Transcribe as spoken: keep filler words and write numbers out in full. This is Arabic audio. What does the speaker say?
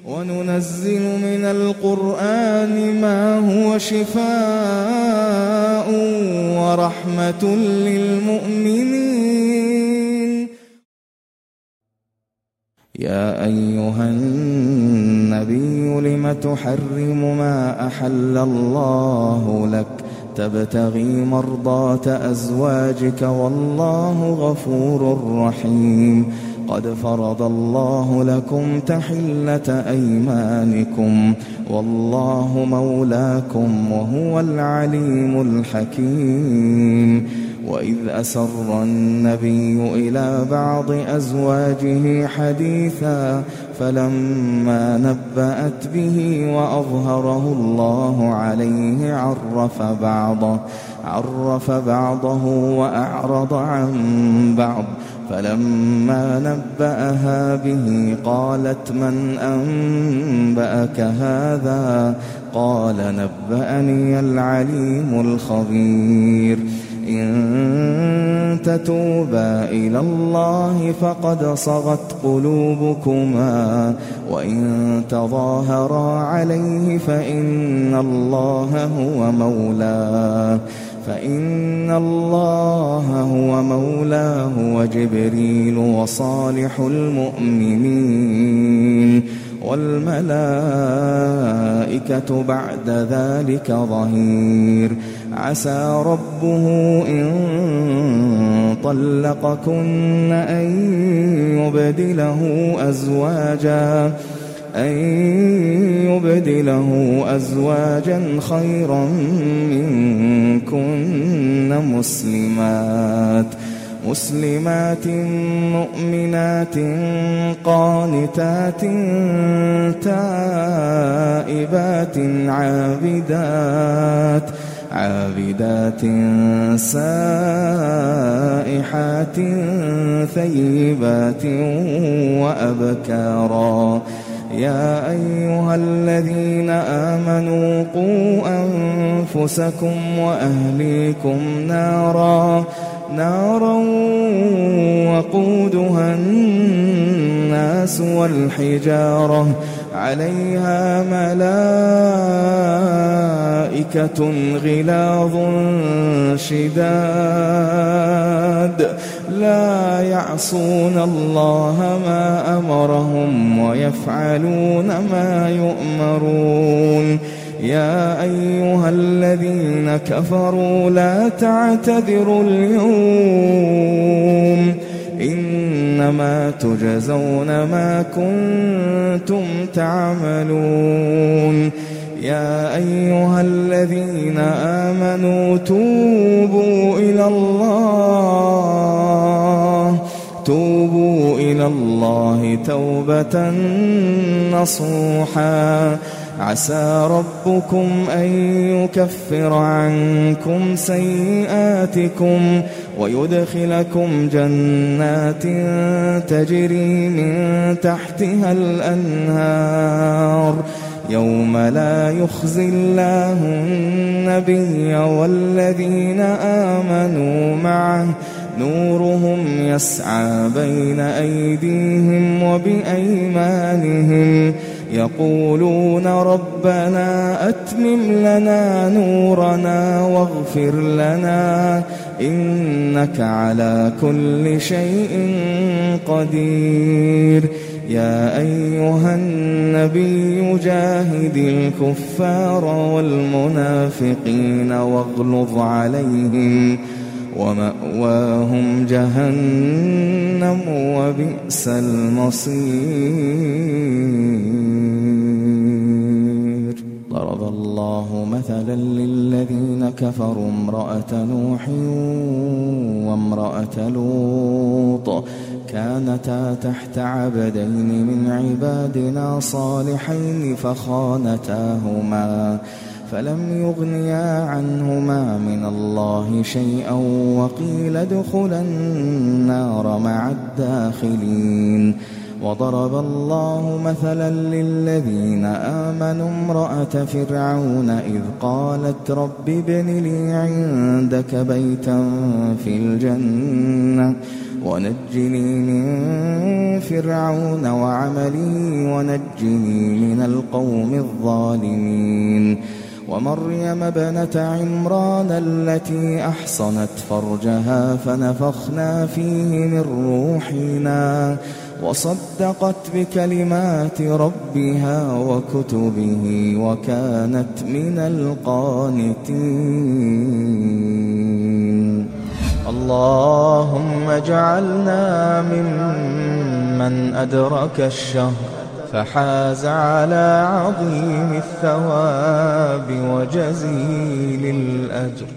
وننزل من القرآن ما هو شفاء ورحمة للمؤمنين. يا أيها النبي لم تحرم ما أحل الله لك تبتغي مرضات أزواجك والله غفور رحيم. قد فرض الله لكم تحلة أيمانكم والله مولاكم وهو العليم الحكيم. وإذ أسر النبي إلى بعض أزواجه حديثا فلما نبأت به وأظهره الله عليه عرف بعضه عرف بعضه وأعرض عن بعض. فلما نبأها به قالت من أنبأك هذا؟ قال نبأني العليم الخبير. إن تتوبا إلى الله فقد صغت قلوبكما وإن تظاهرا عليه فإن الله هو مولاه فإن الله هو مولاه وجبريل وصالح المؤمنين والملائكة بعد ذلك ظهير. عسى ربه إن طلقكن أن يبدله أزواجا أن يبدله أزواجا خيرا منكن مسلمات مسلمات مؤمنات قانتات تائبات عابدات عابدات سائحات ثيبات وأبكارا. يا أيها الذين آمنوا قوا أنفسكم وأهليكم نارا نارا وقودها الناس والحجارة عليها ملائكة غلاظ شداد لا يعصون الله ما أمرهم ويفعلون ما يؤمرون. يا أيها الذين كفروا لا تعتذروا اليوم إنما تجزون ما كنتم تعملون. يا أيها الذين آمنوا توبوا إلى الله توبوا إلى الله توبة نصوحا. عسى ربكم أن يكفر عنكم سيئاتكم ويدخلكم جنات تجري من تحتها الأنهار يوم لا يخزي الله النبي والذين آمنوا معه نورهم يسعى بين أيديهم وبأيمانهم يقولون ربنا أتمم لنا نورنا واغفر لنا إنك على كل شيء قدير. يا أيها النبي جاهد الكفار والمنافقين واغلظ عليهم ومأواهم جهنم وبئس المصير. ضرب الله مثلا للذين كفروا امرأة نوح وامرأة لوط كانتا تحت عبدين من عبادنا صالحين فخانتاهما فلم يغنيا عنهما من الله شيئا وقيل ادخلا النار مع الداخلين. وضرب الله مثلا للذين آمنوا امرأة فرعون إذ قالت رب ابن لي عندك بيتا في الجنة ونجني من فرعون وعمله ونجني من القوم الظالمين ومريم ابنة عمران التي أحصنت فرجها فنفخنا فيه من روحنا وصدقت بكلمات ربها وكتبه وكانت من القانتين. اللهم اجعلنا ممن أدرك الشهر فحاز على عظيم الثواب وجزيل الأجر